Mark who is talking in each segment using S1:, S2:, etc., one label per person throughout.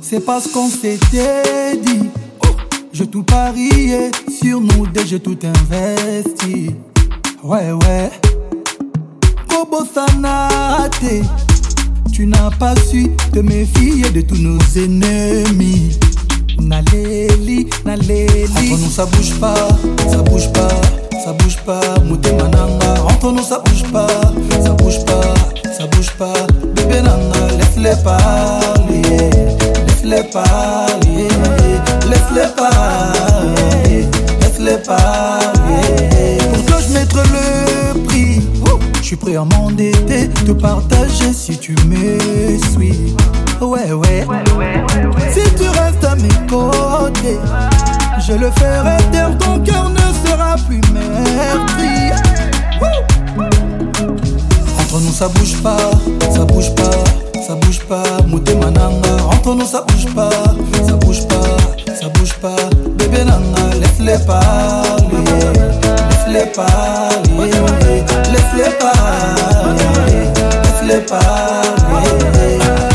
S1: C'est parce qu'on s'était dit. J'ai tout parié sur nous deux, j'ai tout investi. Ouais, ouais. Kobo Sanate, tu n'as pas su te méfier de tous nos ennemis. Naleli, naleli. Entre nous ça bouge pas, ça bouge pas, ça bouge pas. Mouté mananga, entre nous ça bouge pas, ça bouge pas, ça bouge pas. Bébé nana, laisse-les parler, laisse-les parler, laisse-les parler, laisse-les parler. Pour toi je mettrai le prix. Je suis prêt à m'endetter, te partager si tu me suis. Ouais, ouais. Si tu restes à mes côtés, je le ferai taire, ton cœur ne sera plus meurtri. Entre nous ça bouge pas, ça bouge pas, ça bouge pas. Mouté mananga, entre nous ça bouge pas, ça bouge pas, ça bouge pas. Bébé nanga, laisse-les parler, laisse-les parler, laisse-les parler, laisse-les parler.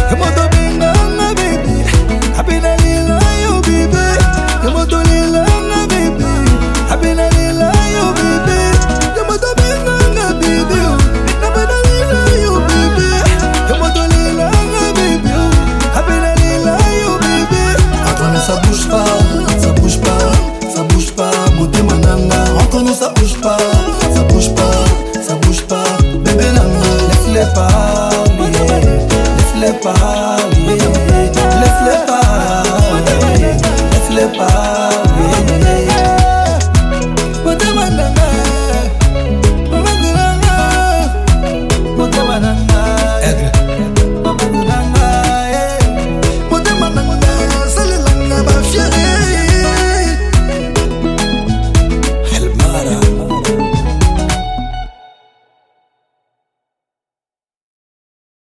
S1: Ça bouge pas, ça bouge pas, ça bouge pas. Mouté mananga, entre nous ça bouge pas, ça bouge pas, ça bouge pas. Bébé nanga, laisse-les parler, laisse-les parler, laisse-les parler, laisse-les parler. Mouté mananga, mouté mananga, mouté mananga.